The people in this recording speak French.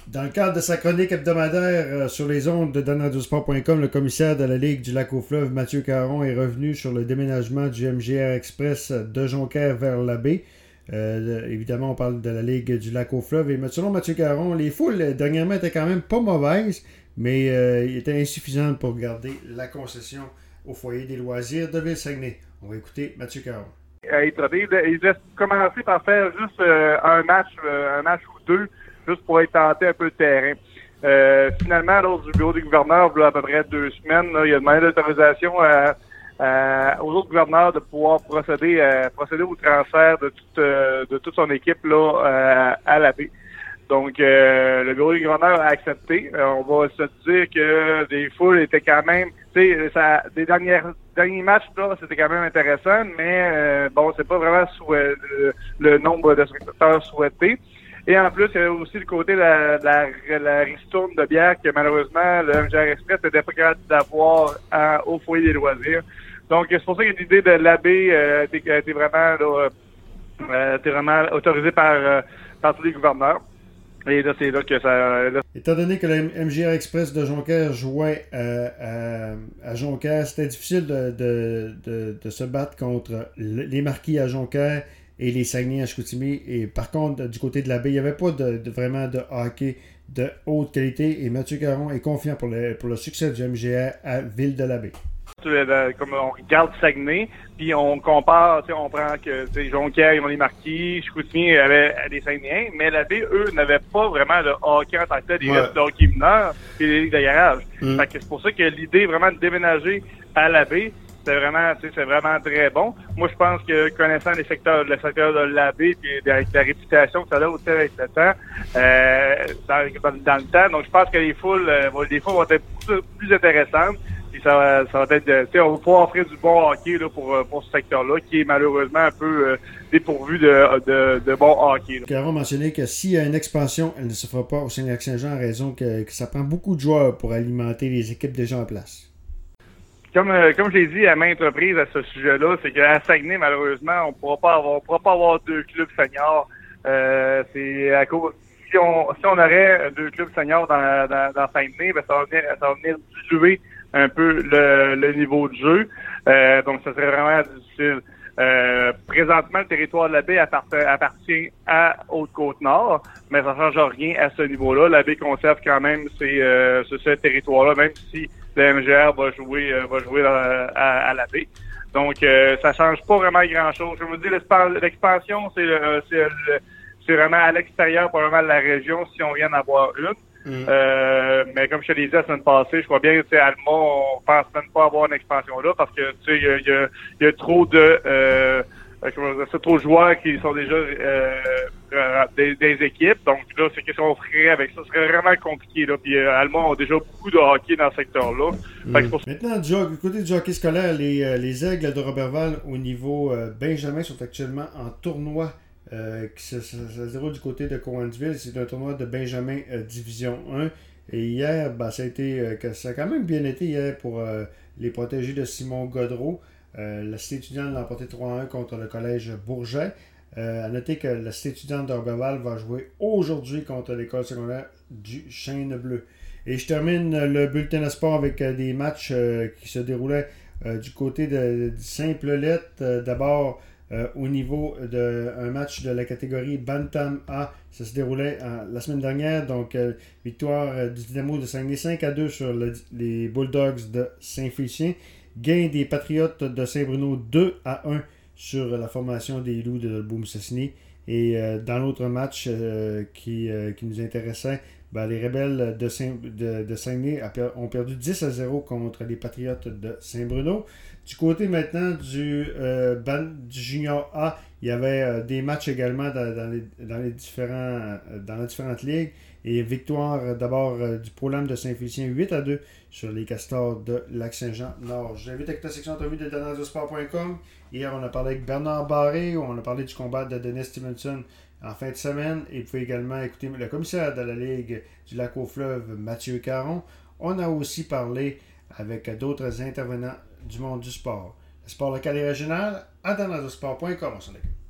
Dans le cadre de sa chronique hebdomadaire sur les ondes de danradiosport.com, le commissaire de la Ligue du Lac-aux-Fleuves, Mathieu Caron, est revenu sur le déménagement du MJR Express de Jonquière vers la baie. Évidemment, on parle de la Ligue du Lac-aux-Fleuves. Et selon Mathieu Caron, les foules, dernièrement, étaient quand même pas mauvaises, mais étaient insuffisantes pour garder la concession au foyer des loisirs de Ville-Saguenay. On va écouter Mathieu Caron. Il devait commencer par faire juste un match ou deux, juste pour être tenté un peu de terrain. Finalement, lors du bureau du gouverneur, il y a à peu près 2 semaines, là, il a demandé l'autorisation aux autres gouverneurs de pouvoir procéder au transfert de toute son équipe là à la baie. Donc, le bureau du gouverneur a accepté. On va se dire que des foules étaient quand même, tu sais, des derniers matchs là, c'était quand même intéressant, mais bon, c'est pas vraiment le nombre de spectateurs souhaités. Et en plus, il y a aussi le côté de la ristourne de bière que malheureusement le MJR Express n'était pas capable d'avoir au foyer des loisirs. Donc, c'est pour ça que l'idée de l'abbé a été vraiment autorisée par tous les gouverneurs. Et là, c'est là que ça... Là... Étant donné que le MJR Express de Jonquière jouait à Jonquière, c'était difficile de se battre contre les Marquis à Jonquière et les Saguenay à Chicoutimi. Et par contre, du côté de la baie, il n'y avait pas vraiment de hockey de haute qualité. Et Mathieu Caron est confiant pour le succès du MJR à Ville-de-la-Baie. Comme on regarde Saguenay, puis on compare, on prend que Jonquière, ils ont les Marquis, Chicoutimi avait des Saguenayens, mais la baie, eux, n'avaient pas vraiment de hockey en tant que tel, des restes de hockey mineurs et des ligues de garage. Fait que c'est pour ça que l'idée vraiment de déménager à la baie, c'est vraiment très bon. Moi, je pense que connaissant le secteur de la baie et avec la réputation que ça a aussi avec le temps, dans le temps, donc je pense que les foules vont être plus intéressantes. Puis ça va être, on va pouvoir offrir du bon hockey là, pour ce secteur-là, qui est malheureusement un peu dépourvu de bon hockey. Caron mentionné que s'il y a une expansion, elle ne se fera pas au Saguenay-Lac-Saint-Jean en raison que ça prend beaucoup de joueurs pour alimenter les équipes déjà en place. Comme je l'ai dit à maintes reprises à ce sujet-là, c'est qu'à Saguenay, malheureusement, on pourra pas avoir 2 clubs seniors. C'est à cause si on aurait 2 clubs seniors dans Saguenay, ben ça va venir diluer un peu le niveau de jeu. Donc, ça serait vraiment difficile. Présentement, le territoire de la baie appartient à Haute-Côte-Nord, mais ça ne change rien à ce niveau-là. La baie conserve quand même ce territoire-là, même si le MGR va jouer à la baie. Donc, ça change pas vraiment grand-chose. Je vous dis, l'expansion, c'est vraiment à l'extérieur, probablement de la région, si on vient d'en une. Mais comme je te l'ai dit la semaine passée, je crois bien que Alma, on pense même pas avoir une expansion là parce que il y a trop trop de joueurs qui sont déjà des équipes. Donc là, c'est qu'est-ce qu'on ferait avec ça? Ce serait vraiment compliqué là. Puis Alma ont déjà beaucoup de hockey dans ce secteur-là. Maintenant, du côté du hockey scolaire, les Aigles de Roberval au niveau Benjamin sont actuellement en tournoi. Ça se déroule du côté de Cowansville. C'est un tournoi de Benjamin Division 1. Et hier, ça a quand même bien été hier pour les protégés de Simon Godreau. La cité étudiante l'a emporté 3-1 contre le collège Bourget. À noter que la cité étudiante de Roberval va jouer aujourd'hui contre l'école secondaire du Chêne Bleu. Et je termine le bulletin de sport avec des matchs qui se déroulaient du côté de Saint-Pleulette. D'abord, au niveau d'un match de la catégorie Bantam A. Ça se déroulait la semaine dernière. Donc, victoire du Dynamo de Saguenay 5-2 sur les Bulldogs de Saint-Félicien. Gain des Patriotes de Saint-Bruno 2-1 sur la formation des Loups de Boum-Sassini. Et dans l'autre match qui nous intéressait, les Rebelles de Saguenay ont perdu 10-0 contre les Patriotes de Saint-Bruno. Du côté maintenant du Junior A, il y avait des matchs également dans les différentes ligues. Et victoire d'abord du Pro-Lam de Saint-Félicien 8-2 sur les Castors de Lac-Saint-Jean-Nord. Je vous invite à écouter la section entrevue de danradiosport.com. Hier, on a parlé avec Bernard Barré, on a parlé du combat de Dennis Stevenson en fin de semaine. Et vous pouvez également écouter le commissaire de la Ligue du Lac-aux-Fleuves, Mathieu Caron. On a aussi parlé avec d'autres intervenants du monde du sport. Le sport local et régional à danradiosport.com. On s'en occupe.